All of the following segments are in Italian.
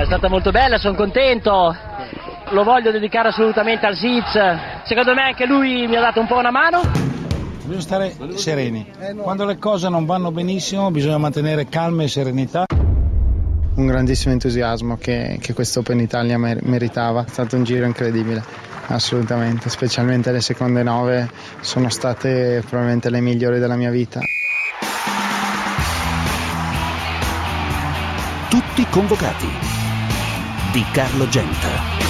stata molto bella, sono contento, lo voglio dedicare assolutamente al Siz, secondo me anche lui mi ha dato un po' una mano. Bisogna stare sereni, quando le cose non vanno benissimo bisogna mantenere calma e serenità. Un grandissimo entusiasmo che questo Open Italia meritava, è stato un giro incredibile, assolutamente, specialmente le seconde 9 sono state probabilmente le migliori della mia vita. Tutti convocati di Carlo Genta.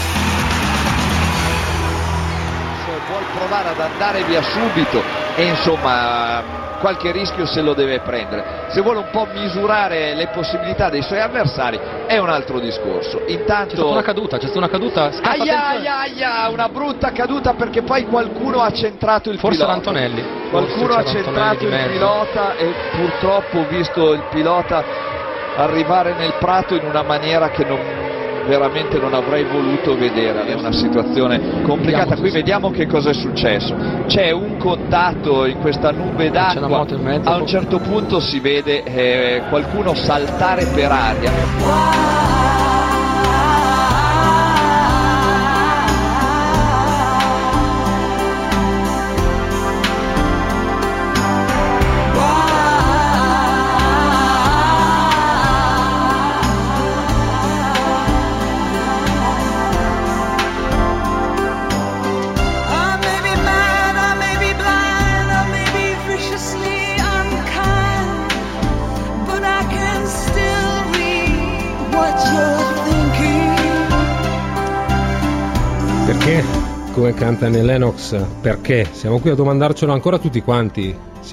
Se vuol provare ad andare via subito e insomma qualche rischio se lo deve prendere, se vuole un po' misurare le possibilità dei suoi avversari è un altro discorso. Intanto c'è stata una caduta, aia, una brutta caduta perché poi qualcuno ha centrato il forse pilota. Antonelli, Qualcuno ha centrato il pilota e purtroppo ho visto il pilota arrivare nel prato in una maniera che veramente non avrei voluto vedere. È una situazione complicata. Qui vediamo che cosa è successo, c'è un contatto in questa nube d'acqua, a un certo punto si vede qualcuno saltare per aria. Perché, come canta Annie Lennox, perché? Siamo qui a domandarcelo ancora tutti quanti,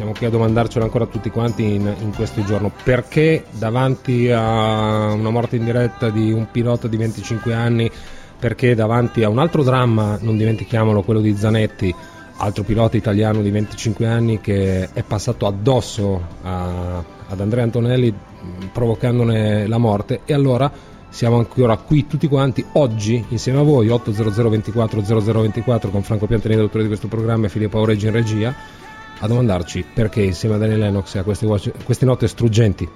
in questo giorno. Perché davanti a una morte in diretta di un pilota di 25 anni, perché davanti a un altro dramma, non dimentichiamolo, quello di Zanetti, altro pilota italiano di 25 anni che è passato addosso ad Andrea Antonelli provocandone la morte, e allora siamo ancora qui tutti quanti oggi insieme a voi, 800 24 0024, con Franco Piantelli, autore di questo programma, e Filippo Aureggi in regia, a domandarci perché insieme a Daniel Lennox e a queste note struggenti.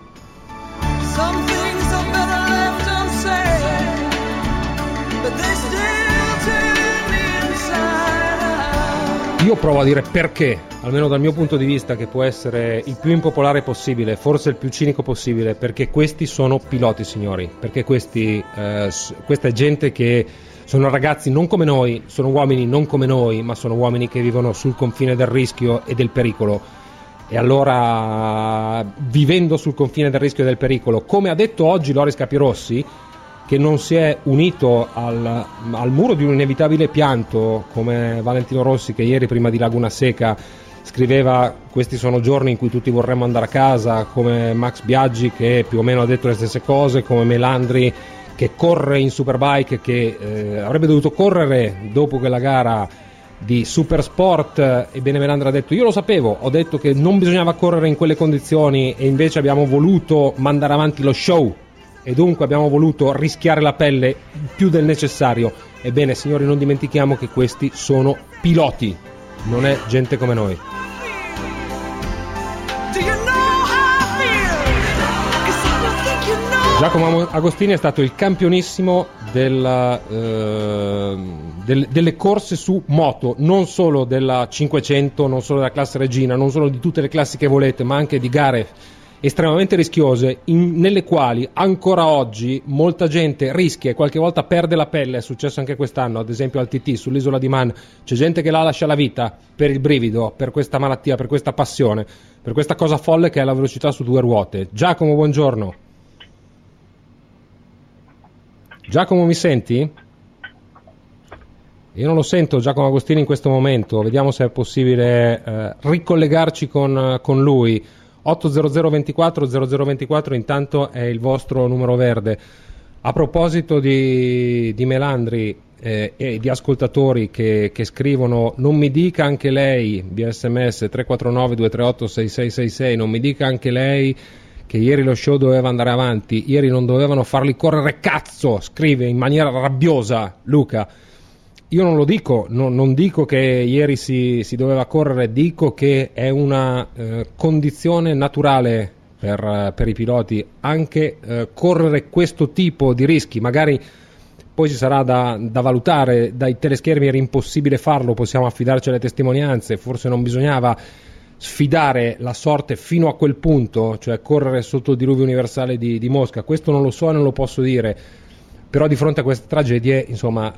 Io provo a dire perché, almeno dal mio punto di vista, che può essere il più impopolare possibile, forse il più cinico possibile, perché questi sono piloti, signori, perché questa è gente che sono ragazzi non come noi, sono uomini non come noi, ma sono uomini che vivono sul confine del rischio e del pericolo. E allora, vivendo sul confine del rischio e del pericolo, come ha detto oggi Loris Capirossi, che non si è unito al muro di un inevitabile pianto, come Valentino Rossi, che ieri prima di Laguna Seca scriveva questi sono giorni in cui tutti vorremmo andare a casa, come Max Biaggi, che più o meno ha detto le stesse cose, come Melandri, che corre in Superbike, che avrebbe dovuto correre dopo quella gara di Supersport. Ebbene, Melandri ha detto: io lo sapevo, ho detto che non bisognava correre in quelle condizioni, e invece abbiamo voluto mandare avanti lo show, e dunque abbiamo voluto rischiare la pelle più del necessario. Ebbene, signori, non dimentichiamo che questi sono piloti, non è gente come noi. Giacomo Agostini è stato il campionissimo delle corse su moto, non solo della 500, non solo della classe regina, non solo di tutte le classi che volete, ma anche di gare estremamente rischiose, nelle quali ancora oggi molta gente rischia e qualche volta perde la pelle. È successo anche quest'anno, ad esempio al TT sull'isola di Man, c'è gente che la lascia la vita per il brivido, per questa malattia, per questa passione, per questa cosa folle che è la velocità su due ruote. Giacomo, buongiorno. Giacomo, mi senti? Io non lo sento Giacomo Agostini in questo momento, vediamo se è possibile ricollegarci con lui. 800 24 0024 intanto è il vostro numero verde. A proposito di Melandri e di ascoltatori che scrivono: non mi dica anche lei, via sms 349 238 6666, non mi dica anche lei che ieri lo show doveva andare avanti, ieri non dovevano farli correre, cazzo, scrive in maniera rabbiosa Luca. Io non lo dico, non dico che ieri si doveva correre, dico che è una condizione naturale per i piloti anche correre questo tipo di rischi. Magari poi ci sarà da valutare, dai teleschermi era impossibile farlo, possiamo affidarci alle testimonianze, forse non bisognava sfidare la sorte fino a quel punto, cioè correre sotto il diluvio universale di Mosca. Questo non lo so e non lo posso dire, però di fronte a queste tragedie, insomma,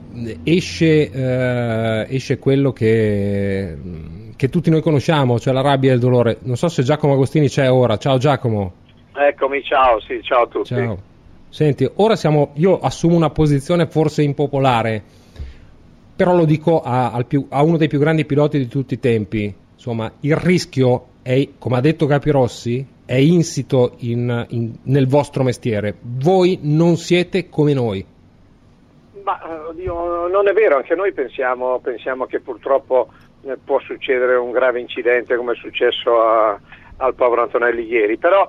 esce quello che tutti noi conosciamo, cioè la rabbia e il dolore. Non so se Giacomo Agostini c'è ora. Ciao Giacomo. Eccomi, ciao, sì, ciao a tutti. Ciao. Senti, ora io assumo una posizione forse impopolare, però lo dico a uno dei più grandi piloti di tutti i tempi. Insomma, il rischio è, come ha detto Capirossi, è insito nel vostro mestiere. Voi non siete come noi. Ma oddio, non è vero, anche noi pensiamo che purtroppo può succedere un grave incidente come è successo al povero Antonelli ieri, però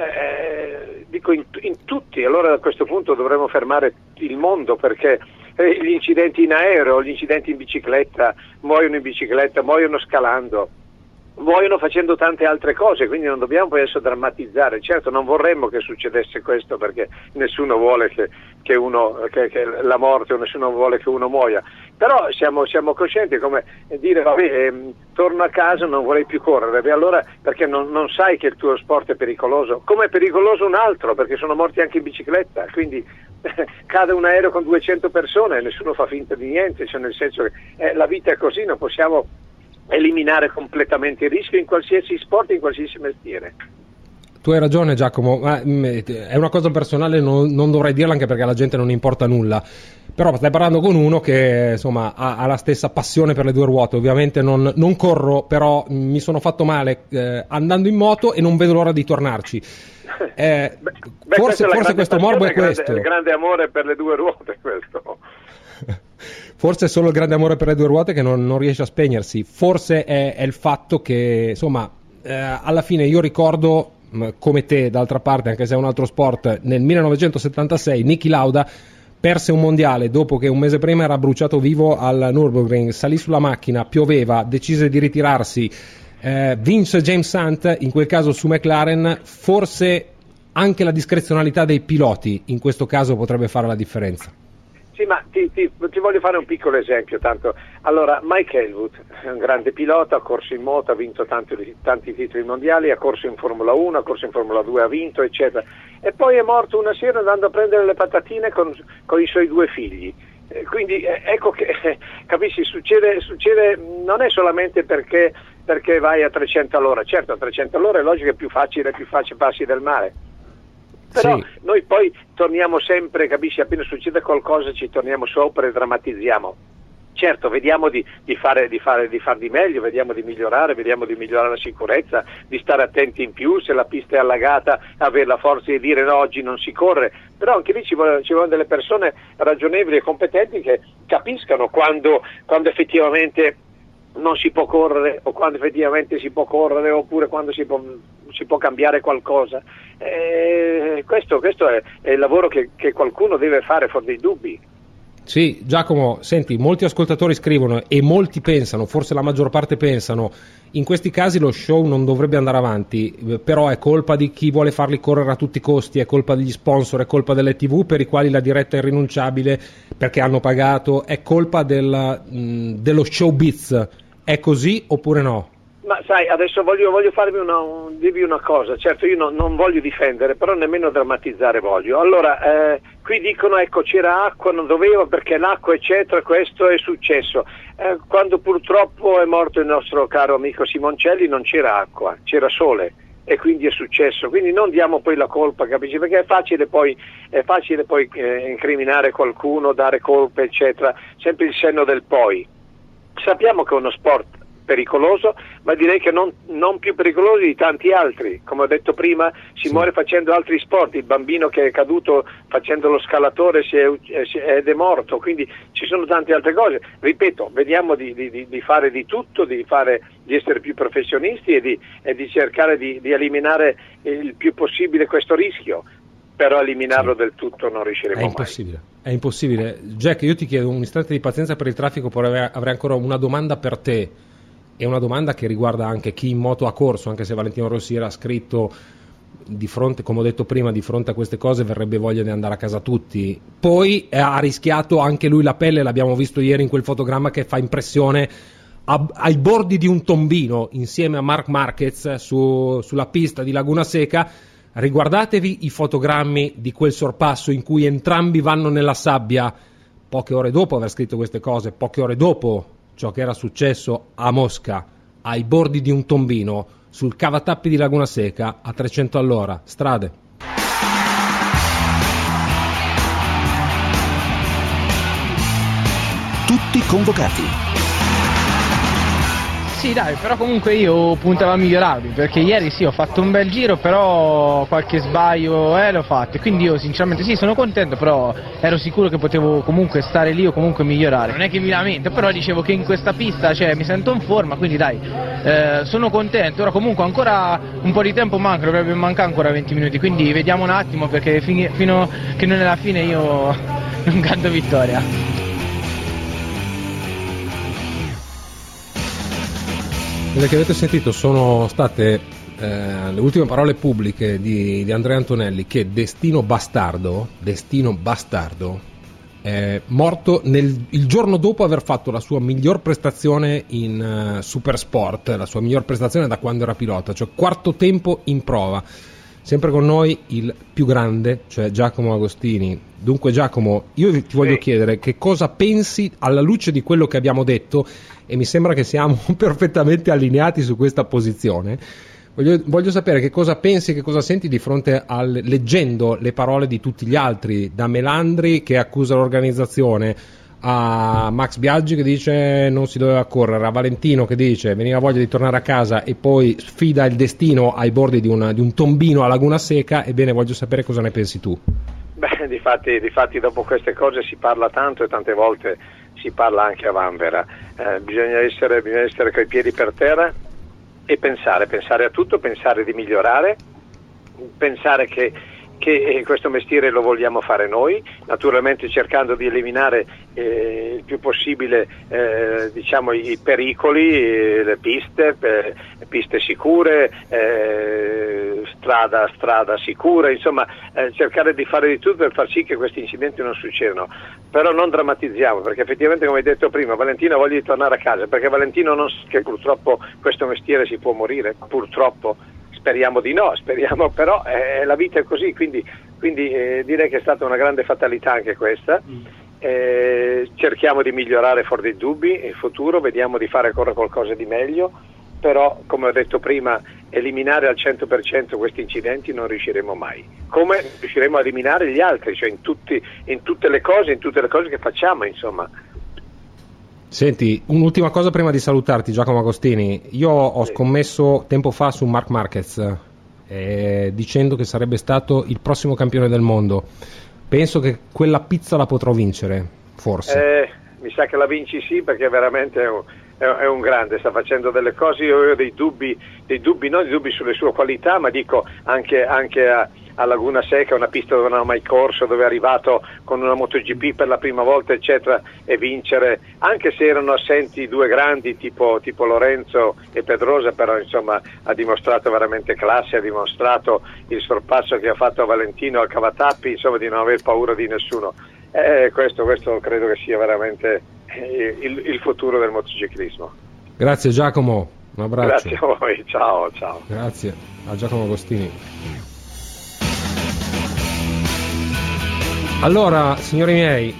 dico in tutti, allora a questo punto dovremmo fermare il mondo, perché gli incidenti in aereo, gli incidenti in bicicletta, muoiono scalando, muoiono facendo tante altre cose, quindi non dobbiamo poi adesso drammatizzare. Certo, non vorremmo che succedesse questo, perché nessuno vuole che la morte, o nessuno vuole che uno muoia, però siamo coscienti, come dire vabbè, torno a casa, non vorrei più correre. Beh, allora perché non sai che il tuo sport è pericoloso, come è pericoloso un altro, perché sono morti anche in bicicletta, quindi cade un aereo con 200 persone e nessuno fa finta di niente, cioè nel senso che la vita è così, non possiamo eliminare completamente il rischio in qualsiasi sport, in qualsiasi mestiere. Tu hai ragione Giacomo, ma è una cosa personale, non dovrei dirla anche perché alla gente non importa nulla, però stai parlando con uno che insomma ha la stessa passione per le due ruote. Ovviamente non corro, però mi sono fatto male andando in moto e non vedo l'ora di tornarci. Forse questo morbo è questo. Il grande amore per le due ruote, questo. Forse è solo il grande amore per le due ruote che non riesce a spegnersi. Forse è il fatto che, insomma, alla fine io ricordo, come te d'altra parte, anche se è un altro sport, nel 1976 Niki Lauda perse un mondiale dopo che un mese prima era bruciato vivo al Nürburgring, salì sulla macchina, pioveva, decise di ritirarsi, vince James Hunt, in quel caso su McLaren. Forse anche la discrezionalità dei piloti in questo caso potrebbe fare la differenza. Sì, ma ti voglio fare un piccolo esempio, tanto. Allora, Mike Hellwood è un grande pilota, ha corso in moto, ha vinto tanti titoli mondiali, ha corso in Formula 1, ha corso in Formula 2, ha vinto, eccetera. E poi è morto una sera andando a prendere le patatine con i suoi due figli. Quindi ecco che, capisci, succede, non è solamente perché vai a 300 all'ora. Certo, a 300 all'ora è logico che è più facile passi del mare. Però sì, noi poi torniamo sempre, capisci, appena succede qualcosa ci torniamo sopra e drammatizziamo. Certo, vediamo di far di meglio, vediamo di migliorare la sicurezza, di stare attenti in più, se la pista è allagata, avere la forza di dire no, oggi non si corre, però anche lì ci vogliono delle persone ragionevoli e competenti che capiscano quando effettivamente non si può correre o quando effettivamente si può correre, oppure quando si può cambiare qualcosa. Questo è il lavoro che qualcuno deve fare, fuori dei dubbi. Sì, Giacomo, senti, molti ascoltatori scrivono e molti pensano, forse la maggior parte pensano, in questi casi lo show non dovrebbe andare avanti, però è colpa di chi vuole farli correre a tutti i costi, è colpa degli sponsor, è colpa delle TV per i quali la diretta è irrinunciabile perché hanno pagato, è colpa dello showbiz. È così oppure no? Ma sai, adesso voglio dirvi una cosa. Certo, io non voglio difendere, però nemmeno drammatizzare voglio. Allora, qui dicono ecco c'era acqua, non doveva perché l'acqua eccetera, questo è successo. Quando purtroppo è morto il nostro caro amico Simoncelli non c'era acqua, c'era sole e quindi è successo. Quindi non diamo poi la colpa, capisci? Perché è facile poi incriminare qualcuno, dare colpe eccetera, sempre il senno del poi. Sappiamo che è uno sport pericoloso, ma direi che non più pericoloso di tanti altri. Come ho detto prima, si muore facendo altri sport. Il bambino che è caduto facendo lo scalatore ed è morto, quindi ci sono tante altre cose. Ripeto, vediamo di fare di tutto, di essere più professionisti e di cercare di eliminare il più possibile questo rischio. Però eliminarlo del tutto non riusciremo mai. È impossibile. Jack, io ti chiedo un istante di pazienza per il traffico, poi avrei ancora una domanda per te, e una domanda che riguarda anche chi in moto ha corso, anche se Valentino Rossi era scritto di fronte, come ho detto prima, di fronte a queste cose verrebbe voglia di andare a casa tutti. Poi ha rischiato anche lui la pelle, l'abbiamo visto ieri in quel fotogramma che fa impressione, ai bordi di un tombino insieme a Marc Marquez sulla pista di Laguna Seca. Riguardatevi i fotogrammi di quel sorpasso in cui entrambi vanno nella sabbia poche ore dopo aver scritto queste cose, poche ore dopo ciò che era successo a Mosca, ai bordi di un tombino sul cavatappi di Laguna Seca a 300 all'ora, strade. Tutti convocati. Sì dai, però comunque io puntavo a migliorarmi, perché ieri sì ho fatto un bel giro, però qualche sbaglio l'ho fatto, e quindi io sinceramente sì sono contento, però ero sicuro che potevo comunque stare lì o comunque migliorare. Non è che mi lamento, però dicevo che in questa pista mi sento in forma, quindi dai, sono contento. Ora comunque ancora un po' di tempo manca, dovrebbe mancare ancora 20 minuti, quindi vediamo un attimo, perché fino che non è la fine io non canto vittoria. Quelle che avete sentito sono state le ultime parole pubbliche di Andrea Antonelli, che destino bastardo, morto il giorno dopo aver fatto la sua miglior prestazione in Supersport, la sua miglior prestazione da quando era pilota, cioè quarto tempo in prova. Sempre con noi il più grande, cioè Giacomo Agostini. Dunque Giacomo, io ti voglio chiedere che cosa pensi alla luce di quello che abbiamo detto, e mi sembra che siamo perfettamente allineati su questa posizione. Voglio sapere che cosa pensi, che cosa senti di fronte leggendo le parole di tutti gli altri, da Melandri che accusa l'organizzazione, a Max Biaggi che dice non si doveva correre, a Valentino che dice veniva voglia di tornare a casa e poi sfida il destino ai bordi di un tombino a Laguna Seca. Ebbene, voglio sapere cosa ne pensi tu. Beh, difatti dopo queste cose si parla tanto, e tante volte si parla anche a vanvera. Bisogna essere coi piedi per terra e pensare a tutto, pensare di migliorare, pensare che questo mestiere lo vogliamo fare noi, naturalmente cercando di eliminare il più possibile i pericoli, le piste sicure, strada sicura, insomma cercare di fare di tutto per far sì che questi incidenti non succedano. Però non drammatizziamo, perché effettivamente, come hai detto prima, Valentino ha voglia di tornare a casa, perché Valentino non sa che purtroppo questo mestiere si può morire, purtroppo. Speriamo di no, però la vita è così, quindi direi che è stata una grande fatalità anche questa. Cerchiamo di migliorare fuori dei dubbi in futuro, vediamo di fare ancora qualcosa di meglio, però come ho detto prima, eliminare al 100% questi incidenti non riusciremo mai. Come riusciremo a eliminare gli altri, cioè in tutte le cose che facciamo, insomma. Senti, un'ultima cosa prima di salutarti, Giacomo Agostini. Io ho scommesso tempo fa su Marc Marquez, dicendo che sarebbe stato il prossimo campione del mondo. Penso che quella pizza la potrò vincere, forse. Mi sa che la vinci sì, perché veramente è un grande, sta facendo delle cose. Io ho dei dubbi sulle sue qualità, ma dico anche a Laguna Seca, una pista dove non ha mai corso, dove è arrivato con una MotoGP per la prima volta, eccetera, e vincere, anche se erano assenti due grandi tipo Lorenzo e Pedrosa, però insomma ha dimostrato veramente classe, ha dimostrato il sorpasso che ha fatto a Valentino al cavatappi, insomma, di non aver paura di nessuno. Questo credo che sia veramente il futuro del motociclismo. Grazie Giacomo, un abbraccio. Grazie a voi, ciao. Grazie a Giacomo Agostini. Allora, signori miei,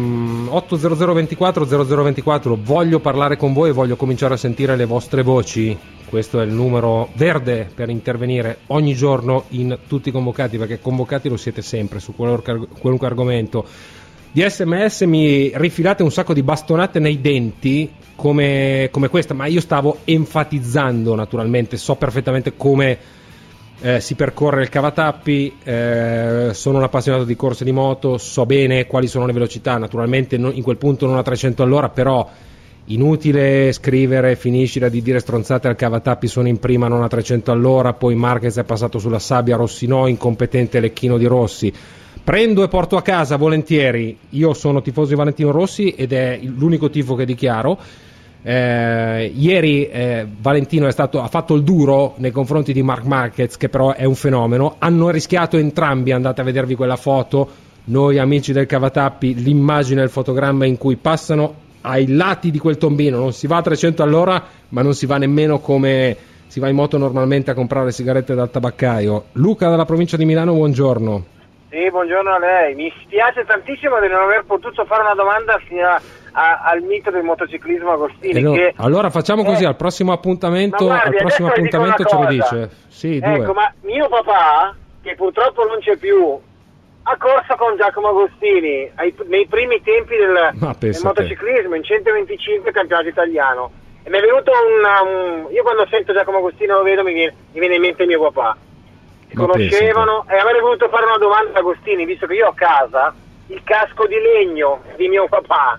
80024 voglio parlare con voi, voglio cominciare a sentire le vostre voci. Questo è il numero verde per intervenire ogni giorno in Tutti Convocati, perché convocati lo siete sempre su qualunque argomento. Di SMS mi rifilate un sacco di bastonate nei denti come questa, ma io stavo enfatizzando, naturalmente, so perfettamente come si percorre il cavatappi, sono un appassionato di corse di moto, so bene quali sono le velocità, naturalmente in quel punto non a 300 all'ora, però inutile scrivere finiscila di dire stronzate al cavatappi, sono in prima non a 300 all'ora, poi Marquez è passato sulla sabbia, Rossi no, incompetente Lecchino di Rossi. Prendo e porto a casa volentieri, io sono tifoso di Valentino Rossi ed è l'unico tifo che dichiaro. Ieri Valentino ha fatto il duro nei confronti di Marc Marquez, che però è un fenomeno. Hanno rischiato entrambi, andate a vedervi quella foto, noi amici del Cavatappi, l'immagine, il fotogramma in cui passano ai lati di quel tombino, non si va a 300 all'ora, ma non si va nemmeno come si va in moto normalmente a comprare sigarette dal tabaccaio. Luca dalla provincia di Milano, buongiorno. Sì, buongiorno a lei. Mi spiace tantissimo di non aver potuto fare una domanda al mito del motociclismo Agostini. Allora facciamo così, al prossimo appuntamento, ce lo dice. Sì, ecco, ma mio papà, che purtroppo non c'è più, ha corso con Giacomo Agostini nei primi tempi del motociclismo, in 125 campionato italiano. E mi è venuto io quando sento Giacomo Agostini lo vedo, mi viene in mente mio papà. Si conoscevano e avrei voluto fare una domanda a Agostini, visto che io ho a casa il casco di legno di mio papà.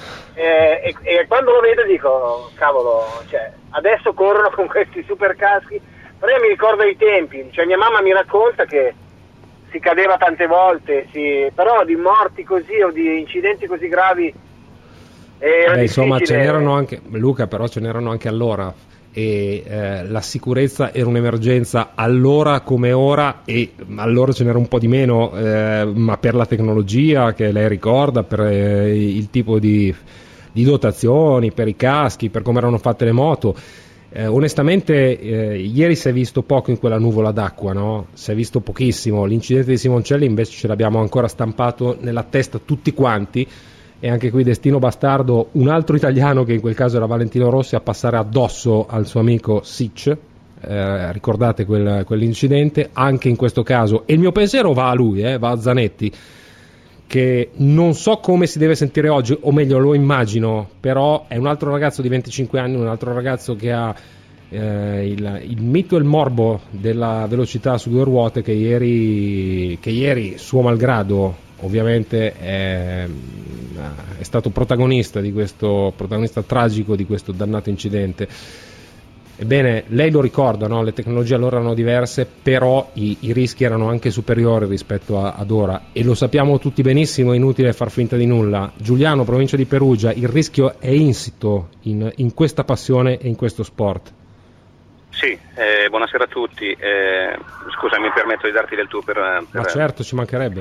E quando lo vedo dico, cavolo, cioè, adesso corrono con questi super caschi, però io mi ricordo i tempi, cioè mia mamma mi racconta che si cadeva tante volte, però di morti così o di incidenti così gravi insomma ce n'erano anche, Luca, però ce n'erano anche allora, e la sicurezza era un'emergenza allora come ora, e allora ce n'era un po' di meno, ma per la tecnologia che lei ricorda, per il tipo di dotazioni, per i caschi, per come erano fatte le moto, onestamente ieri si è visto poco in quella nuvola d'acqua, no? Si è visto pochissimo. L'incidente di Simoncelli invece ce l'abbiamo ancora stampato nella testa tutti quanti, e anche qui destino bastardo, un altro italiano, che in quel caso era Valentino Rossi, a passare addosso al suo amico Sic. Ricordate quell'incidente? Anche in questo caso, e il mio pensiero va a lui, va a Zanetti, che non so come si deve sentire oggi, o meglio lo immagino, però è un altro ragazzo di 25 anni, un altro ragazzo che ha il mito e il morbo della velocità su due ruote, che ieri suo malgrado ovviamente è stato protagonista tragico di questo dannato incidente. Ebbene, lei lo ricorda, no? Le tecnologie allora erano diverse, però i rischi erano anche superiori rispetto ad ora, e lo sappiamo tutti benissimo, è inutile far finta di nulla. Giuliano, provincia di Perugia, il rischio è insito in questa passione e in questo sport. Sì, buonasera a tutti. Scusa, mi permetto di darti del tu Ma certo, ci mancherebbe.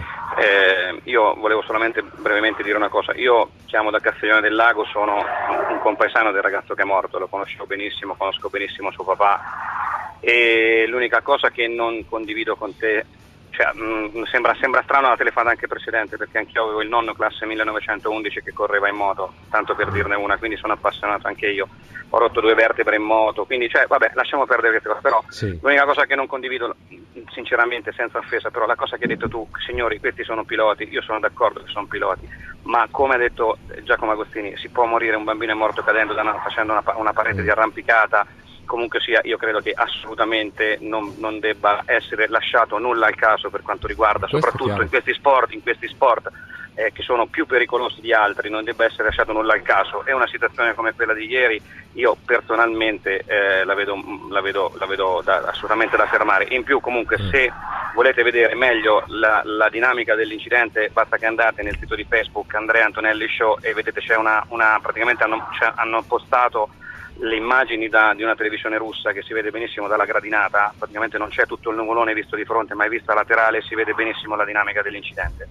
Io volevo solamente brevemente dire una cosa. Io chiamo da Castiglione del Lago, sono un compaesano del ragazzo che è morto, lo conosco benissimo suo papà, e l'unica cosa che non condivido con te, cioè, sembra strano la telefonata anche precedente, perché anch'io avevo il nonno classe 1911 che correva in moto, tanto per dirne una, quindi sono appassionato anche io. Ho rotto 2 vertebre in moto, quindi vabbè, lasciamo perdere queste cose, però sì. L'unica cosa che non condivido, sinceramente, senza offesa, però la cosa che hai detto tu, signori, questi sono piloti, io sono d'accordo che sono piloti, ma come ha detto Giacomo Agostini, si può morire, un bambino è morto cadendo facendo una parete di arrampicata. Comunque sia, io credo che assolutamente non debba essere lasciato nulla al caso per quanto riguarda, soprattutto in questi sport che sono più pericolosi di altri, non debba essere lasciato nulla al caso. È una situazione come quella di ieri, io personalmente la vedo assolutamente da fermare. In più, comunque, se volete vedere meglio la dinamica dell'incidente, basta che andate nel sito di Facebook Andrea Antonelli Show e vedete c'è praticamente hanno postato le immagini di una televisione russa, che si vede benissimo dalla gradinata, praticamente non c'è tutto il nuvolone visto di fronte, ma è vista laterale, si vede benissimo la dinamica dell'incidente.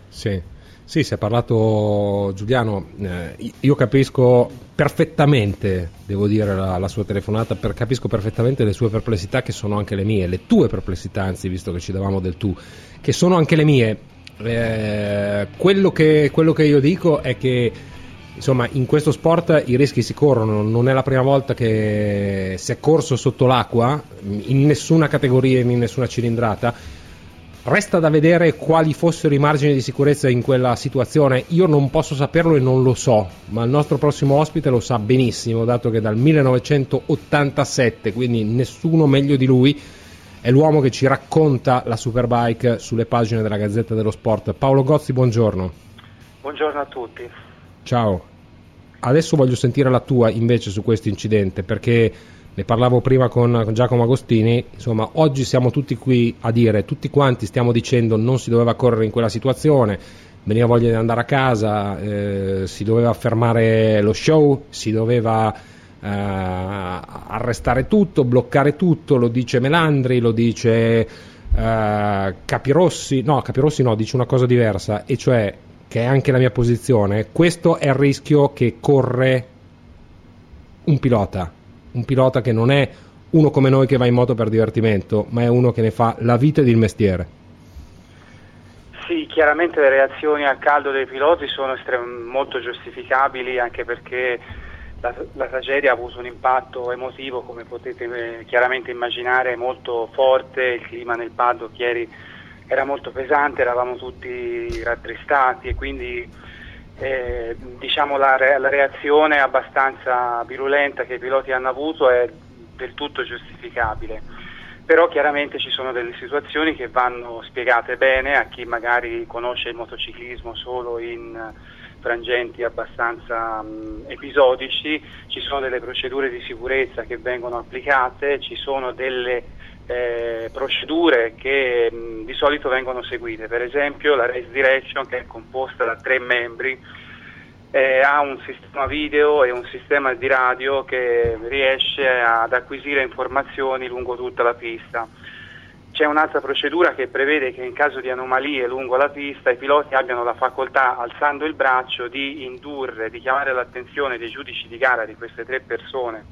Sì, si è parlato, Giuliano, io capisco perfettamente, devo dire, la sua telefonata, capisco perfettamente le sue perplessità, che sono anche le mie, le tue perplessità, anzi, visto che ci davamo del tu, che sono anche le mie. Quello che io dico è che, insomma, in questo sport i rischi si corrono, non è la prima volta che si è corso sotto l'acqua, in nessuna categoria, in nessuna cilindrata. Resta da vedere quali fossero i margini di sicurezza in quella situazione. Io non posso saperlo e non lo so, ma il nostro prossimo ospite lo sa benissimo, dato che dal 1987, quindi nessuno meglio di lui, è l'uomo che ci racconta la Superbike sulle pagine della Gazzetta dello Sport. Paolo Gozzi, buongiorno. Buongiorno a tutti. Ciao. Adesso voglio sentire la tua invece su questo incidente, perché ne parlavo prima con Giacomo Agostini. Insomma, oggi siamo tutti qui a dire, tutti quanti stiamo dicendo non si doveva correre in quella situazione, veniva voglia di andare a casa, si doveva fermare lo show, si doveva arrestare tutto, bloccare tutto, lo dice Melandri, lo dice Capirossi no, dice una cosa diversa, e cioè, che è anche la mia posizione, questo è il rischio che corre un pilota che non è uno come noi che va in moto per divertimento, ma è uno che ne fa la vita ed il mestiere. Sì, chiaramente le reazioni al caldo dei piloti sono molto giustificabili, anche perché la tragedia ha avuto un impatto emotivo, come potete chiaramente immaginare, molto forte. Il clima nel paddock ieri era molto pesante, eravamo tutti rattristati, e quindi diciamo la reazione abbastanza virulenta che i piloti hanno avuto è del tutto giustificabile. Però chiaramente ci sono delle situazioni che vanno spiegate bene a chi magari conosce il motociclismo solo in frangenti abbastanza episodici. Ci sono delle procedure di sicurezza che vengono applicate, ci sono delle procedure che di solito vengono seguite. Per esempio la Race Direction, che è composta da 3 membri, ha un sistema video e un sistema di radio che riesce ad acquisire informazioni lungo tutta la pista. C'è un'altra procedura che prevede che in caso di anomalie lungo la pista i piloti abbiano la facoltà, alzando il braccio, di indurre, di chiamare l'attenzione dei giudici di gara, di queste 3 persone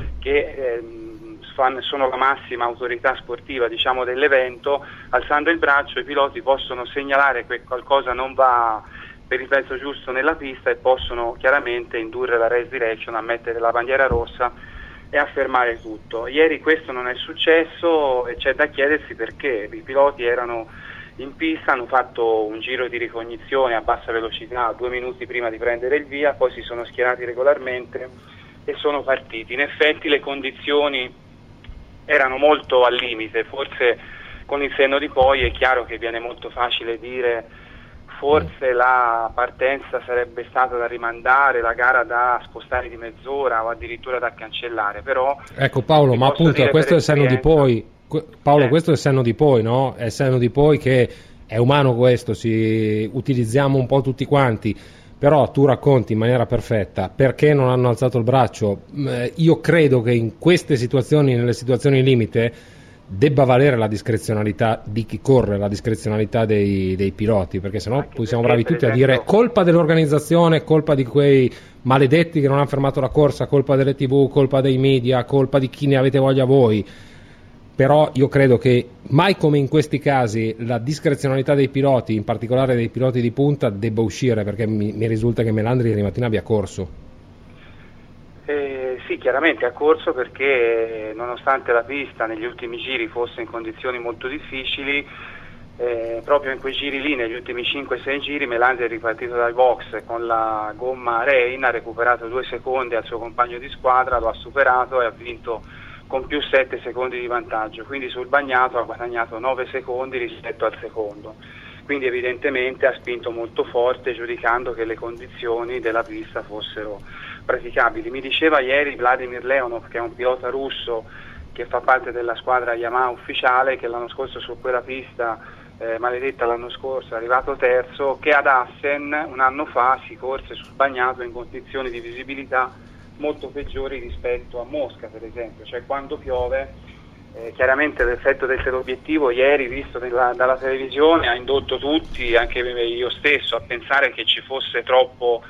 che sono la massima autorità sportiva, diciamo, dell'evento. Alzando il braccio i piloti possono segnalare che qualcosa non va per il verso giusto nella pista, e possono chiaramente indurre la Race Direction a mettere la bandiera rossa e a fermare tutto. Ieri questo non è successo e c'è da chiedersi perché. I piloti erano in pista, hanno fatto un giro di ricognizione a bassa velocità 2 minuti prima di prendere il via, poi si sono schierati regolarmente e sono partiti. In effetti le condizioni erano molto al limite, forse con il senno di poi è chiaro che viene molto facile dire forse la partenza sarebbe stata da rimandare, la gara da spostare di mezz'ora o addirittura da cancellare, però... Ecco Paolo, ma appunto questo è il senno di poi, Paolo, questo è il senno di poi, no? È il senno di poi, che è umano questo, utilizziamo un po' tutti quanti, però tu racconti in maniera perfetta perché non hanno alzato il braccio. Io credo che in queste situazioni, nelle situazioni limite, debba valere la discrezionalità di chi corre, la discrezionalità dei piloti, perché sennò poi siamo bravi tutti a dire colpa dell'organizzazione, colpa di quei maledetti che non hanno fermato la corsa, colpa delle TV, colpa dei media, colpa di chi ne avete voglia voi. Però io credo che mai come in questi casi la discrezionalità dei piloti, in particolare dei piloti di punta, debba uscire, perché mi risulta che Melandri ieri mattina abbia corso. Sì, chiaramente ha corso, perché nonostante la pista negli ultimi giri fosse in condizioni molto difficili, proprio in quei giri lì, negli ultimi 5-6 giri, Melandri è ripartito dal box con la gomma Rein, ha recuperato 2 secondi al suo compagno di squadra, lo ha superato e ha vinto con più 7 secondi di vantaggio, quindi sul bagnato ha guadagnato 9 secondi rispetto al secondo. Quindi evidentemente ha spinto molto forte, giudicando che le condizioni della pista fossero praticabili. Mi diceva ieri Vladimir Leonov, che è un pilota russo che fa parte della squadra Yamaha ufficiale, che l'anno scorso su quella pista, maledetta l'anno scorso, è arrivato terzo, che ad Assen un anno fa si corse sul bagnato in condizioni di visibilità molto peggiori rispetto a Mosca, per esempio, cioè quando piove. Chiaramente l'effetto del teleobiettivo ieri visto dalla televisione ha indotto tutti, anche io stesso, a pensare che ci fosse troppa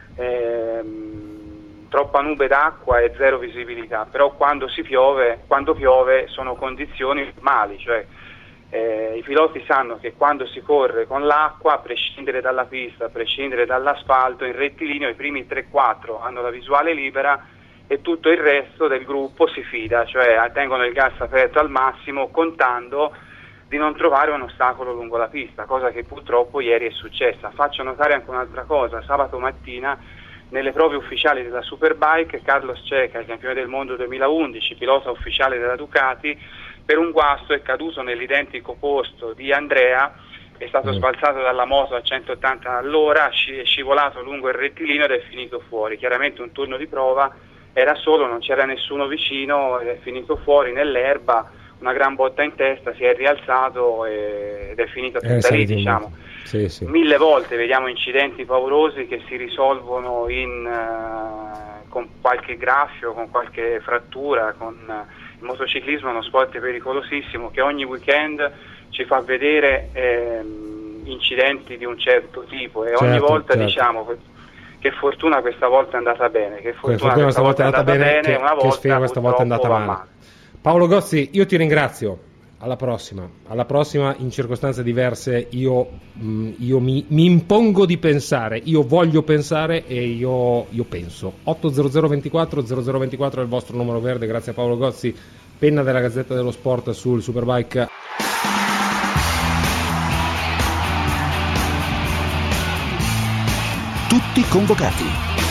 nube d'acqua e zero visibilità, però quando piove sono condizioni normali, cioè i piloti sanno che quando si corre con l'acqua, a prescindere dalla pista, a prescindere dall'asfalto, in rettilineo i primi 3-4 hanno la visuale libera e tutto il resto del gruppo si fida, cioè tengono il gas aperto al massimo, contando di non trovare un ostacolo lungo la pista, cosa che purtroppo ieri è successa. Faccio notare anche un'altra cosa: sabato mattina nelle prove ufficiali della Superbike, Carlos Checa, il campione del mondo 2011, pilota ufficiale della Ducati, per un guasto è caduto nell'identico posto di Andrea, è stato sbalzato dalla moto a 180 all'ora, è scivolato lungo il rettilineo ed è finito fuori. Chiaramente un turno di prova, era solo, non c'era nessuno vicino, è finito fuori nell'erba, una gran botta in testa, si è rialzato ed è finito a testa lì, diciamo. Sì. 1000 volte vediamo incidenti paurosi che si risolvono con qualche graffio, con qualche frattura. Il motociclismo è uno sport pericolosissimo che ogni weekend ci fa vedere incidenti di un certo tipo, e ogni volta diciamo che fortuna questa volta è andata bene, che fortuna questa volta è andata bene, una volta che sfiga questa volta è andata male. Paolo Gozzi, io ti ringrazio, alla prossima in circostanze diverse io mi impongo di pensare, io voglio pensare e io penso. 80024 0024 è il vostro numero verde, grazie a Paolo Gozzi, penna della Gazzetta dello Sport sul Superbike. Tutti convocati.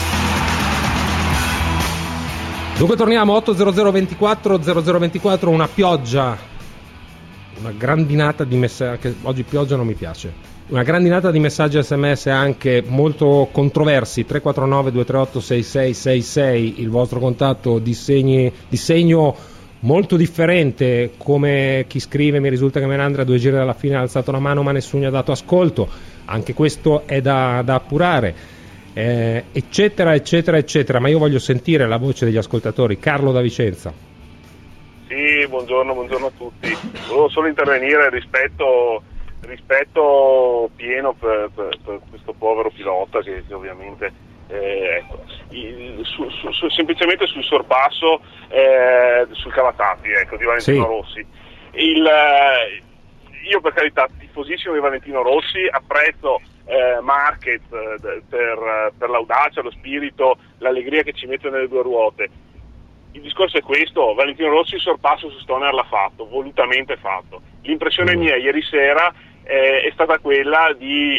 Dunque torniamo 80024 0024, una pioggia, una grandinata di messaggi, oggi pioggia non mi piace, una grandinata di messaggi SMS anche molto controversi. 349 238 6666 il vostro contatto, di segno molto differente, come chi scrive: mi risulta che Menandri a 2 giri dalla fine ha alzato la mano ma nessuno gli ha dato ascolto, anche questo è da appurare, eccetera eccetera eccetera. Ma io voglio sentire la voce degli ascoltatori. Carlo da Vicenza. Sì, buongiorno a tutti. Volevo solo intervenire rispetto pieno per questo povero pilota che ovviamente semplicemente sul sorpasso sul Cavatappi, di Valentino Rossi. Io per carità tifosissimo di Valentino Rossi, apprezzo Marquez per l'audacia, lo spirito, l'allegria che ci mette nelle due ruote. Il discorso è questo: Valentino Rossi il sorpasso su Stoner l'ha fatto, volutamente fatto. L'impressione mia ieri sera è stata quella di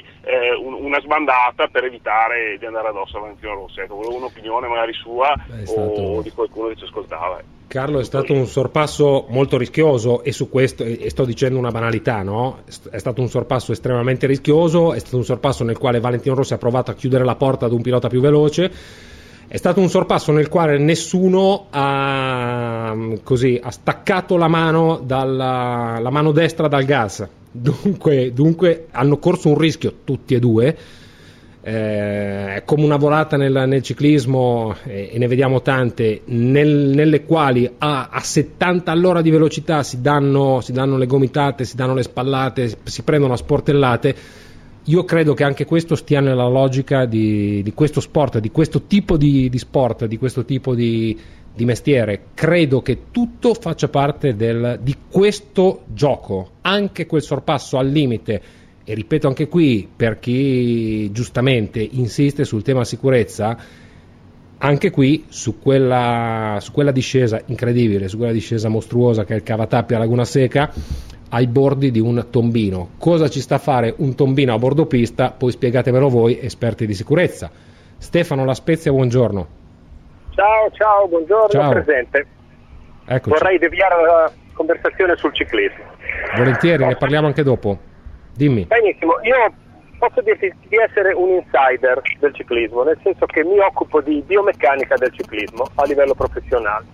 una sbandata per evitare di andare addosso a Valentino Rossi. Ecco, volevo un'opinione magari sua o di qualcuno che ci ascoltava. Carlo, è stato un sorpasso molto rischioso, e su questo, e sto dicendo una banalità, no? È stato un sorpasso estremamente rischioso, è stato un sorpasso nel quale Valentino Rossi ha provato a chiudere la porta ad un pilota più veloce, è stato un sorpasso nel quale nessuno ha staccato la mano la mano destra dal gas. Dunque hanno corso un rischio tutti e due, è come una volata nel ciclismo, e ne vediamo tante nelle quali a 70 all'ora di velocità si danno le gomitate, si danno le spallate, si prendono a sportellate. Io credo che anche questo stia nella logica di questo sport, di questo tipo di sport, di questo tipo di mestiere. Credo che tutto faccia parte di questo gioco, anche quel sorpasso al limite. E ripeto anche qui, per chi giustamente insiste sul tema sicurezza, anche qui su quella discesa incredibile, su quella discesa mostruosa che è il Cavatappi a Laguna Seca, ai bordi di un tombino. Cosa ci sta a fare un tombino a bordo pista? Poi spiegatemelo voi, esperti di sicurezza. Stefano La Spezia, buongiorno. Ciao, buongiorno. Ciao. Presente. Eccoci. Vorrei deviare la conversazione sul ciclismo. Volentieri, ne parliamo anche dopo. Dimmi. Benissimo, io posso dirti di essere un insider del ciclismo, nel senso che mi occupo di biomeccanica del ciclismo a livello professionale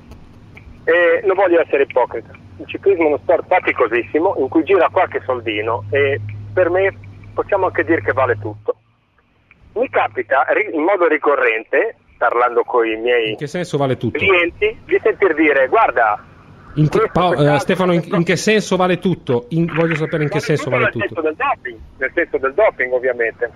e non voglio essere ipocrita. Il ciclismo è uno sport faticosissimo in cui gira qualche soldino e per me possiamo anche dire che vale tutto. Mi capita in modo ricorrente, parlando con i miei in che senso vale tutto? Clienti, di sentir dire: guarda, Stefano, in che senso vale tutto? Voglio sapere in che senso vale tutto. Nel senso del doping, ovviamente.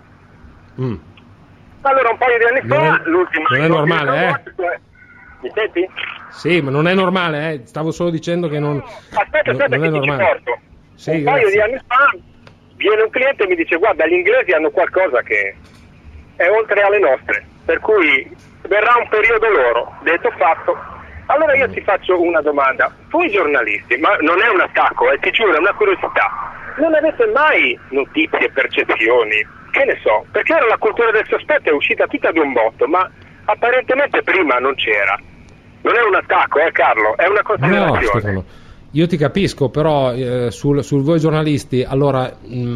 Allora, un paio di anni fa, l'ultimo. Non è normale, Mi senti? Sì, ma non è normale, Stavo solo dicendo che non. Aspetta, non è normale. Sì, un paio di anni fa viene un cliente e mi dice: guarda, gli inglesi hanno qualcosa che è oltre alle nostre, per cui verrà un periodo loro. Detto fatto. Allora io ti faccio una domanda: voi giornalisti, ma non è un attacco, ti giuro, è una curiosità, non avete mai notizie, percezioni, che ne so, perché ora la cultura del sospetto è uscita tutta di un botto, ma apparentemente prima non c'era. Non è un attacco, Carlo, è una considerazione. No, Stefano, io ti capisco, però sul voi giornalisti, allora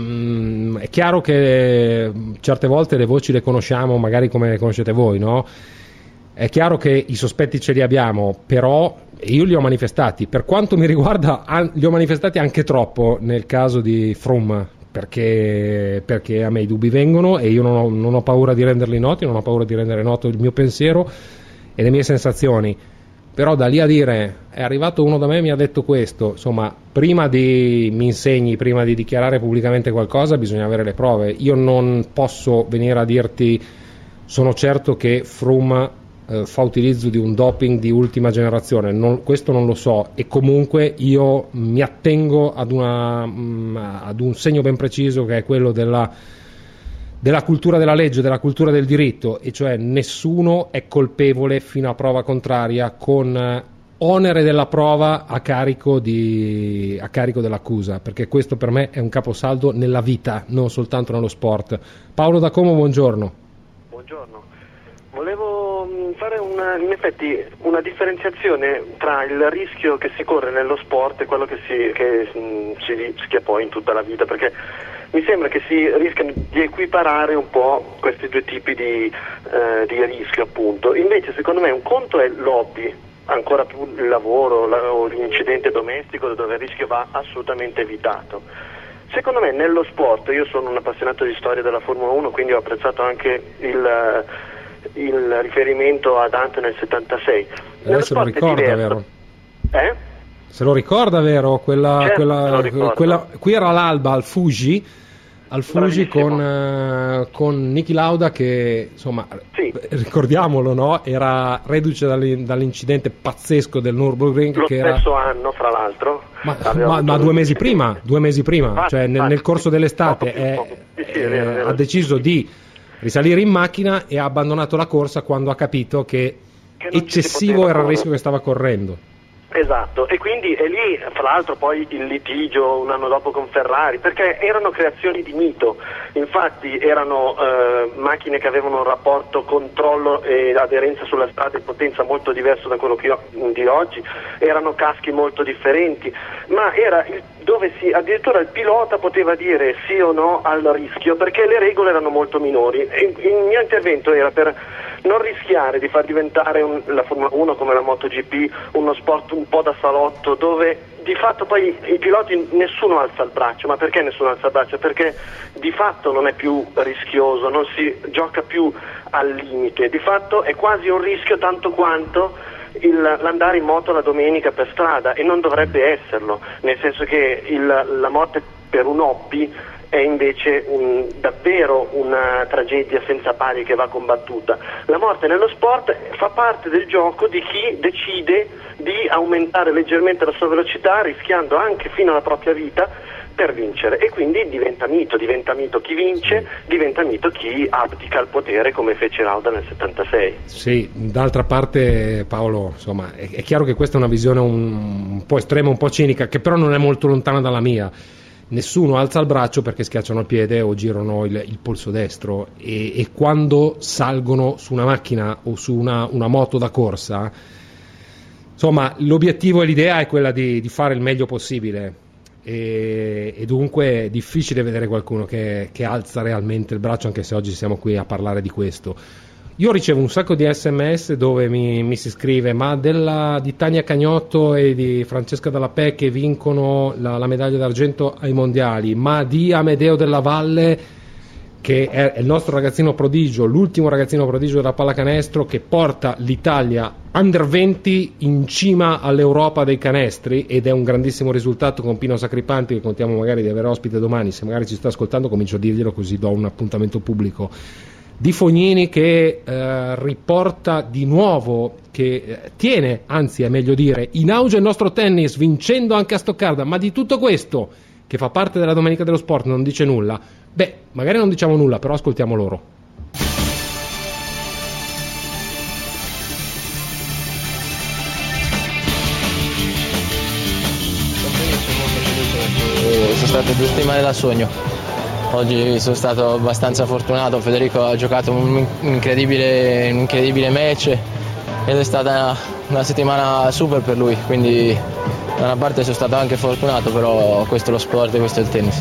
è chiaro che certe volte le voci le conosciamo magari come le conoscete voi, no? È chiaro che i sospetti ce li abbiamo, però io li ho manifestati. Per quanto mi riguarda, li ho manifestati anche troppo nel caso di Froome, perché a me i dubbi vengono e io non ho paura di renderli noti, non ho paura di rendere noto il mio pensiero e le mie sensazioni. Però da lì a dire è arrivato uno da me e mi ha detto questo, insomma, prima di dichiarare pubblicamente qualcosa bisogna avere le prove. Io non posso venire a dirti sono certo che Froome fa utilizzo di un doping di ultima generazione, questo non lo so, e comunque io mi attengo ad un segno ben preciso, che è quello della cultura della legge, della cultura del diritto, e cioè nessuno è colpevole fino a prova contraria, con onere della prova a carico dell'accusa, perché questo per me è un caposaldo nella vita, non soltanto nello sport. Paolo da Como, buongiorno. Buongiorno. Volevo fare in effetti una differenziazione tra il rischio che si corre nello sport e quello che si rischia poi in tutta la vita, perché mi sembra che si rischiano di equiparare un po' questi due tipi di rischio, appunto. Invece secondo me un conto è l'hobby, ancora più il lavoro o l'incidente domestico, dove il rischio va assolutamente evitato. Secondo me nello sport, io sono un appassionato di storia della Formula 1, quindi ho apprezzato anche il riferimento a Dante nel 76. Se lo ricorda, vero? Se lo ricorda, vero? Qui era all'Alba, al Fuji con Niki Lauda, che insomma, sì, ricordiamolo, no? Era reduce dall'incidente pazzesco del Nürburgring, che stesso anno, fra l'altro, ma 2 mesi prima, cioè nel corso dell'estate ha deciso di risalire in macchina e ha abbandonato la corsa quando ha capito che eccessivo era il rischio che stava correndo. Esatto, e quindi è lì, fra l'altro, poi il litigio un anno dopo con Ferrari, perché erano creazioni di mito. Infatti erano macchine che avevano un rapporto controllo e aderenza sulla strada e potenza molto diverso da quello di oggi, erano caschi molto differenti, ma era dove addirittura il pilota poteva dire sì o no al rischio, perché le regole erano molto minori. E il mio intervento era per non rischiare di far diventare la Formula 1 come la MotoGP uno sport un po' da salotto, dove di fatto poi i piloti nessuno alza il braccio. Ma perché nessuno alza il braccio? Perché di fatto non è più rischioso, non si gioca più al limite, di fatto è quasi un rischio tanto quanto l'andare in moto la domenica per strada, e non dovrebbe esserlo, nel senso che la morte per un hobby è invece davvero una tragedia senza pari che va combattuta. La morte nello sport fa parte del gioco di chi decide di aumentare leggermente la sua velocità, rischiando anche fino alla propria vita per vincere, e quindi diventa mito chi vince, diventa mito chi abdica il potere, come fece Lauda nel 76. Sì, d'altra parte, Paolo, insomma, è chiaro che questa è una visione un po' estrema, un po' cinica, che però non è molto lontana dalla mia. Nessuno alza il braccio perché schiacciano il piede o girano il polso destro, e quando salgono su una macchina o su una moto da corsa, insomma, l'obiettivo e l'idea è quella di fare il meglio possibile, e dunque è difficile vedere qualcuno che alza realmente il braccio, anche se oggi siamo qui a parlare di questo. Io ricevo un sacco di SMS dove mi si scrive: ma di Tania Cagnotto e di Francesca Dalla Pè che vincono la medaglia d'argento ai mondiali, ma di Amedeo Della Valle, che è il nostro ragazzino prodigio, l'ultimo ragazzino prodigio della pallacanestro, che porta l'Italia under 20 in cima all'Europa dei canestri, ed è un grandissimo risultato, con Pino Sacripanti, che contiamo magari di avere ospite domani. Se magari ci sta ascoltando, comincio a dirglielo, così do un appuntamento pubblico. Di Fognini, che riporta di nuovo, che tiene, anzi è meglio dire, in auge il nostro tennis, vincendo anche a Stoccarda. Ma di tutto questo, che fa parte della Domenica dello Sport, non dice nulla. Beh, magari non diciamo nulla, però ascoltiamo loro. Sono state 2 settimane da sogno. Oggi sono stato abbastanza fortunato, Federico ha giocato un incredibile match ed è stata una settimana super per lui, quindi da una parte sono stato anche fortunato, però questo è lo sport e questo è il tennis.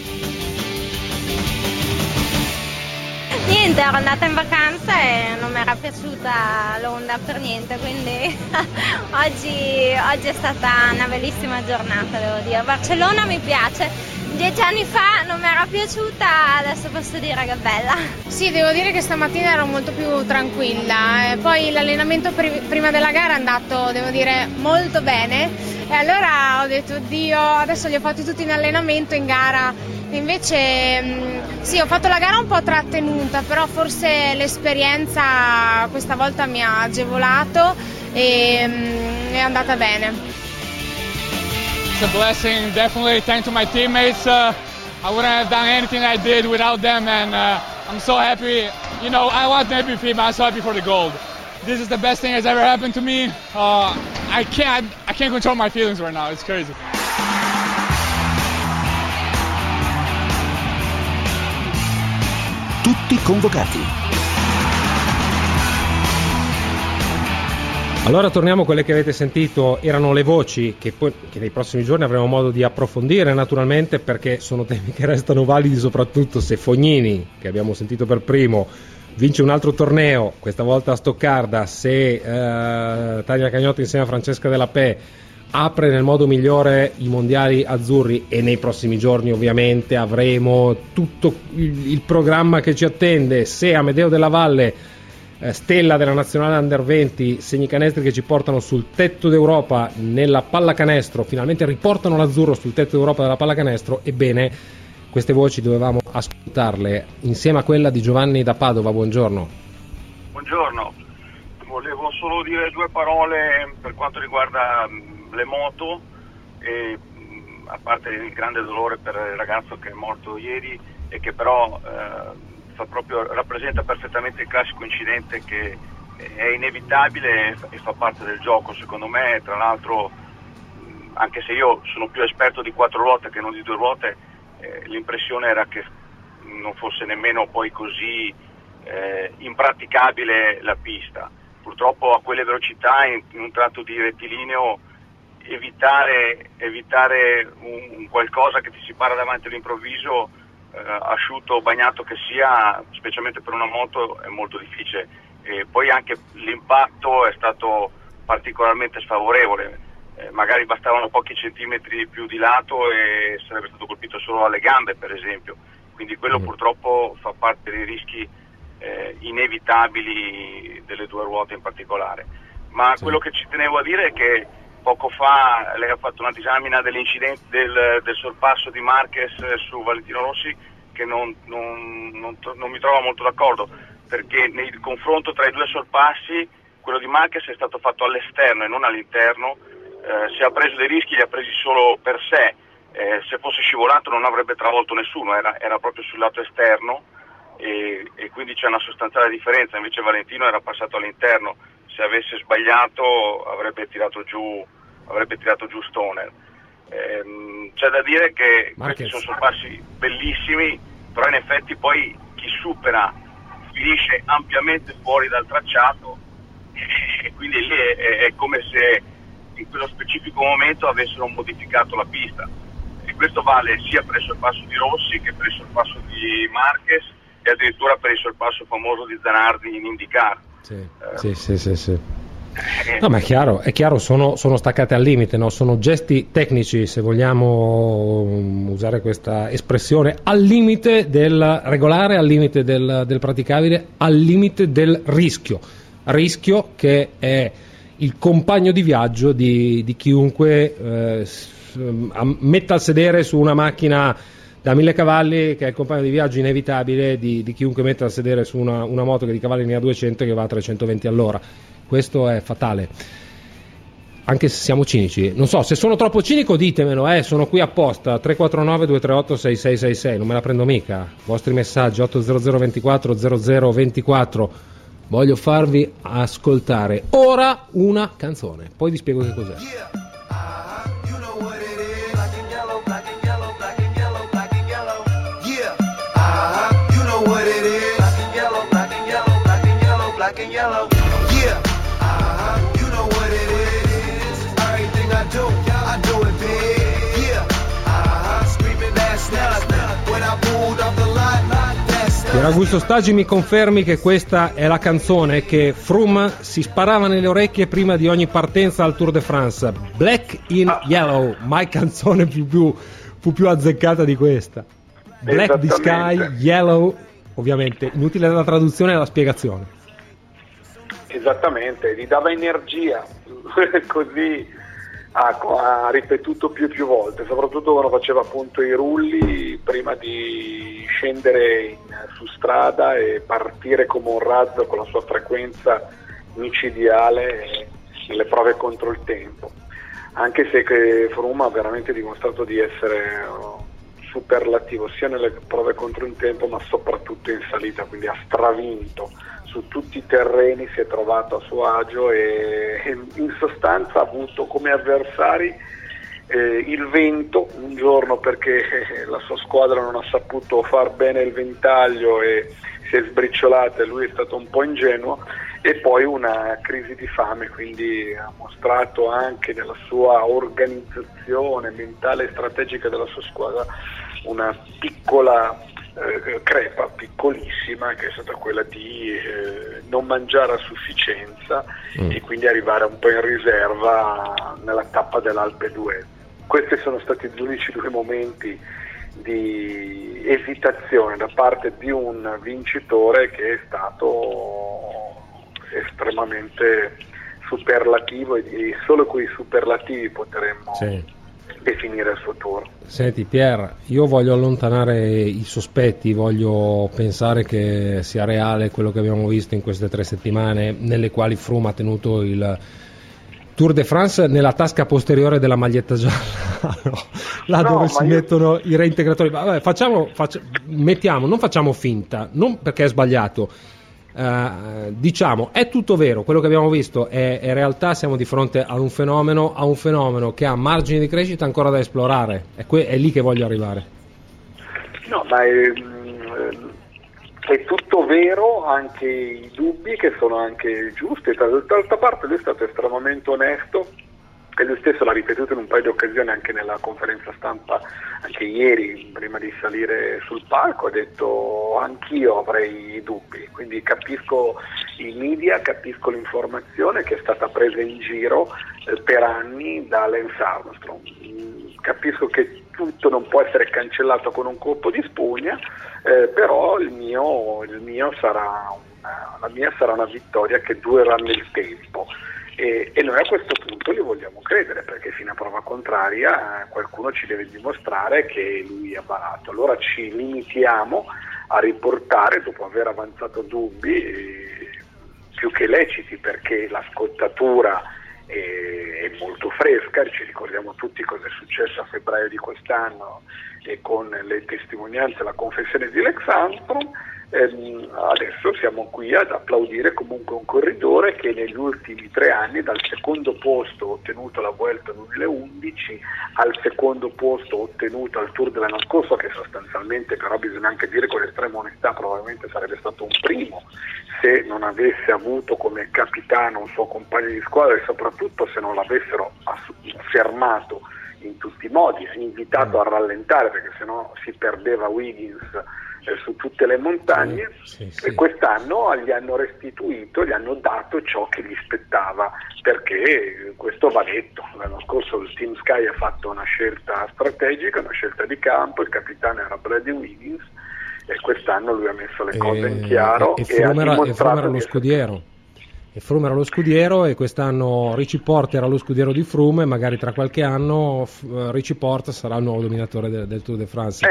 Niente, ero andata in vacanza e non mi era piaciuta l'onda per niente, quindi oggi è stata una bellissima giornata, devo dire. Barcellona mi piace. 10 anni fa non mi era piaciuta, adesso posso dire che è bella. Sì, devo dire che stamattina ero molto più tranquilla, poi l'allenamento prima della gara è andato, devo dire, molto bene, e allora ho detto oddio, adesso li ho fatti tutti in allenamento, in gara. Invece sì, ho fatto la gara un po' trattenuta, però forse l'esperienza questa volta mi ha agevolato e è andata bene. It's a blessing, definitely. Thanks to my teammates. I wouldn't have done anything I did without them, and I'm so happy. You know, I want the MVP, but I'm so happy for the gold. This is the best thing that's ever happened to me. I can't control my feelings right now. It's crazy. Tutti convocati. Allora torniamo a quelle che avete sentito, erano le voci che nei prossimi giorni avremo modo di approfondire naturalmente, perché sono temi che restano validi soprattutto se Fognini, che abbiamo sentito per primo, vince un altro torneo, questa volta a Stoccarda, se Tania Cagnotto insieme a Francesca Della Pè apre nel modo migliore i mondiali azzurri, e nei prossimi giorni ovviamente avremo tutto il programma che ci attende, se Amedeo Della Valle, stella della nazionale Under 20, segni canestri che ci portano sul tetto d'Europa nella pallacanestro, finalmente riportano l'azzurro sul tetto d'Europa della pallacanestro. Ebbene, queste voci dovevamo ascoltarle insieme a quella di Giovanni da Padova. Buongiorno. Buongiorno, volevo solo dire due parole per quanto riguarda le moto, e a parte il grande dolore per il ragazzo che è morto ieri e che però rappresenta perfettamente il classico incidente che è inevitabile e fa parte del gioco. Secondo me, tra l'altro, anche se io sono più esperto di 4 ruote che non di 2 ruote, l'impressione era che non fosse nemmeno poi così impraticabile la pista. Purtroppo a quelle velocità, in un tratto di rettilineo, evitare un qualcosa che ti si para davanti all'improvviso, asciutto o bagnato che sia, specialmente per una moto, è molto difficile. E poi anche l'impatto è stato particolarmente sfavorevole, magari bastavano pochi centimetri più di lato e sarebbe stato colpito solo alle gambe, per esempio. Quindi quello purtroppo fa parte dei rischi inevitabili delle 2 ruote in particolare. Ma quello che ci tenevo a dire è che poco fa lei ha fatto una disamina dell'incidente del sorpasso di Marquez su Valentino Rossi, che non mi trovo molto d'accordo, perché nel confronto tra i 2 sorpassi quello di Marquez è stato fatto all'esterno e non all'interno. Se ha preso dei rischi li ha presi solo per sé, se fosse scivolato non avrebbe travolto nessuno, era proprio sul lato esterno, e quindi c'è una sostanziale differenza. Invece Valentino era passato all'interno, se avesse sbagliato avrebbe tirato giù Stoner. C'è da dire che questi sono sorpassi bellissimi, però in effetti poi chi supera finisce ampiamente fuori dal tracciato, e quindi lì è come se in quello specifico momento avessero modificato la pista, e questo vale sia per il sorpasso di Rossi che per il sorpasso di Marquez, e addirittura per il sorpasso famoso di Zanardi in IndyCar. Sì. No, ma è chiaro, sono staccate al limite, no? Sono gesti tecnici, se vogliamo usare questa espressione, al limite del regolare, al limite del praticabile, al limite del rischio che è il compagno di viaggio di chiunque metta al sedere su una macchina da 1000 cavalli, che è il compagno di viaggio inevitabile di chiunque metta a sedere su una moto che di cavalli ne ha 200 e che va a 320 all'ora. Questo è fatale, anche se siamo cinici. Non so, se sono troppo cinico ditemelo, sono qui apposta. 349 238 6666, non me la prendo mica. Vostri messaggi 800 24 0024. Voglio farvi ascoltare ora una canzone, poi vi spiego che cos'è. Augusto Stagi, mi confermi che questa è la canzone che Froome si sparava nelle orecchie prima di ogni partenza al Tour de France? Black in Yellow, mai canzone più fu più azzeccata di questa. Black the Sky, Yellow, ovviamente inutile la traduzione e la spiegazione. Esattamente, gli dava energia, così ha ripetuto più volte, soprattutto quando faceva appunto i rulli prima di scendere su strada e partire come un razzo con la sua frequenza micidiale nelle prove contro il tempo. Anche se Froome ha veramente dimostrato di essere superlativo sia nelle prove contro il tempo ma soprattutto in salita, quindi ha stravinto su tutti i terreni, si è trovato a suo agio e in sostanza ha avuto come avversari il vento un giorno, perché la sua squadra non ha saputo far bene il ventaglio e si è sbriciolata e lui è stato un po' ingenuo, e poi una crisi di fame, quindi ha mostrato anche nella sua organizzazione mentale e strategica della sua squadra una piccola crepa, piccolissima, che è stata quella di non mangiare a sufficienza e quindi arrivare un po' in riserva nella tappa dell'Alpe d'Huez. Questi sono stati gli unici 2 momenti di esitazione da parte di un vincitore che è stato estremamente superlativo, e solo con i superlativi potremmo definire il suo tour. Senti Pier, io voglio allontanare i sospetti, voglio pensare che sia reale quello che abbiamo visto in queste 3 settimane nelle quali Froome ha tenuto il Tour de France nella tasca posteriore della maglietta gialla, dove si mettono i reintegratori. Vabbè, mettiamo, non facciamo finta, non perché è sbagliato, diciamo è tutto vero quello che abbiamo visto, è realtà, siamo di fronte a un fenomeno che ha margini di crescita ancora da esplorare, è lì che voglio arrivare. No, ma è tutto vero, anche i dubbi che sono anche giusti. D'altra parte lui è stato estremamente onesto e lui stesso l'ha ripetuto in un paio di occasioni anche nella conferenza stampa, anche ieri prima di salire sul palco, ha detto anch'io avrei dubbi, quindi capisco i media, capisco l'informazione che è stata presa in giro per anni da Lance Armstrong, capisco che tutto non può essere cancellato con un colpo di spugna, però la mia sarà una vittoria che durerà nel tempo. E noi a questo punto gli vogliamo credere, perché fino a prova contraria qualcuno ci deve dimostrare che lui è malato. Allora ci limitiamo a riportare, dopo aver avanzato dubbi più che leciti, perché la scottatura è molto fresca, ci ricordiamo tutti cosa è successo a febbraio di quest'anno e con le testimonianze, la confessione di Lance Armstrong. Adesso siamo qui ad applaudire comunque un corridore che negli ultimi 3 anni, dal secondo posto ottenuto alla Vuelta 2011 al secondo posto ottenuto al Tour dell'anno scorso, che sostanzialmente, però bisogna anche dire con estrema onestà, probabilmente sarebbe stato un primo se non avesse avuto come capitano un suo compagno di squadra e soprattutto se non l'avessero fermato in tutti i modi, invitato a rallentare, perché sennò si perdeva Wiggins su tutte le montagne. E quest'anno gli hanno restituito, gli hanno dato ciò che gli spettava, perché questo va detto. L'anno scorso il Team Sky ha fatto una scelta strategica, una scelta di campo, il capitano era Brady Wiggins e quest'anno lui ha messo le cose in chiaro e ha dimostrato lo scudiero. E Froome era lo scudiero e quest'anno Richie Porte era lo scudiero di Froome, e magari tra qualche anno Richie Porte sarà il nuovo dominatore del Tour de France.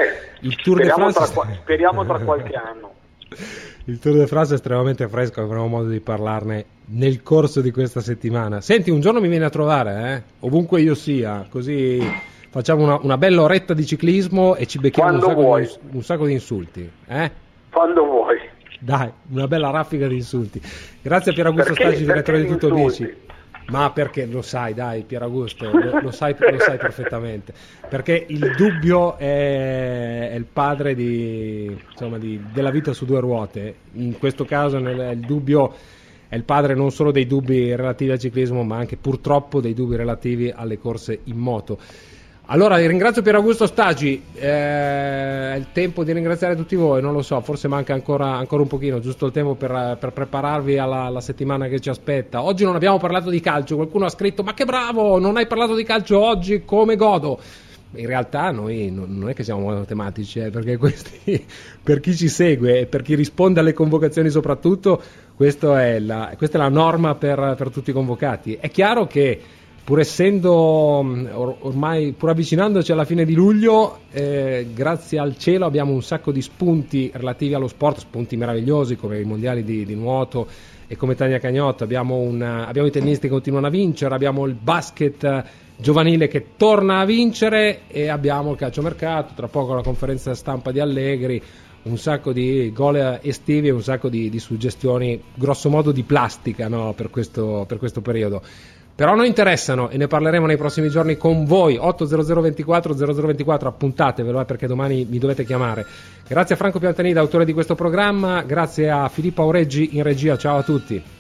Speriamo tra qualche anno. Il Tour de France è estremamente fresco, avremo modo di parlarne nel corso di questa settimana. Senti, un giorno mi vieni a trovare, ovunque io sia, così facciamo una bella oretta di ciclismo e ci becchiamo un sacco di insulti. Quando vuoi. Dai, una bella raffica di insulti. Grazie a Pier Augusto Stagi, direttore di Tutto Bici. Ma perché lo sai, dai, Pier Augusto, lo sai perfettamente. Perché il dubbio è il padre della vita su 2 ruote. In questo caso il dubbio è il padre non solo dei dubbi relativi al ciclismo, ma anche purtroppo dei dubbi relativi alle corse in moto. Allora ringrazio Pier Augusto Stagi, è il tempo di ringraziare tutti voi, non lo so, forse manca ancora un pochino, giusto il tempo per prepararvi alla settimana che ci aspetta. Oggi non abbiamo parlato di calcio, qualcuno ha scritto ma che bravo, non hai parlato di calcio oggi, come godo. In realtà noi non è che siamo matematici, perché questi, per chi ci segue e per chi risponde alle convocazioni soprattutto, questa è la norma per tutti i convocati. È chiaro che pur essendo ormai, pur avvicinandoci alla fine di luglio, grazie al cielo abbiamo un sacco di spunti relativi allo sport, spunti meravigliosi come i mondiali di nuoto e come Tania Cagnotto, abbiamo i tennisti che continuano a vincere, abbiamo il basket giovanile che torna a vincere e abbiamo il calciomercato, tra poco la conferenza stampa di Allegri, un sacco di gol estivi e un sacco di suggestioni grosso modo di plastica, no, per questo periodo. Però noi interessano e ne parleremo nei prossimi giorni con voi. 800 24 0024, appuntatevelo perché domani mi dovete chiamare. Grazie a Franco Piantanida, autore di questo programma, grazie a Filippo Aureggi in regia, ciao a tutti.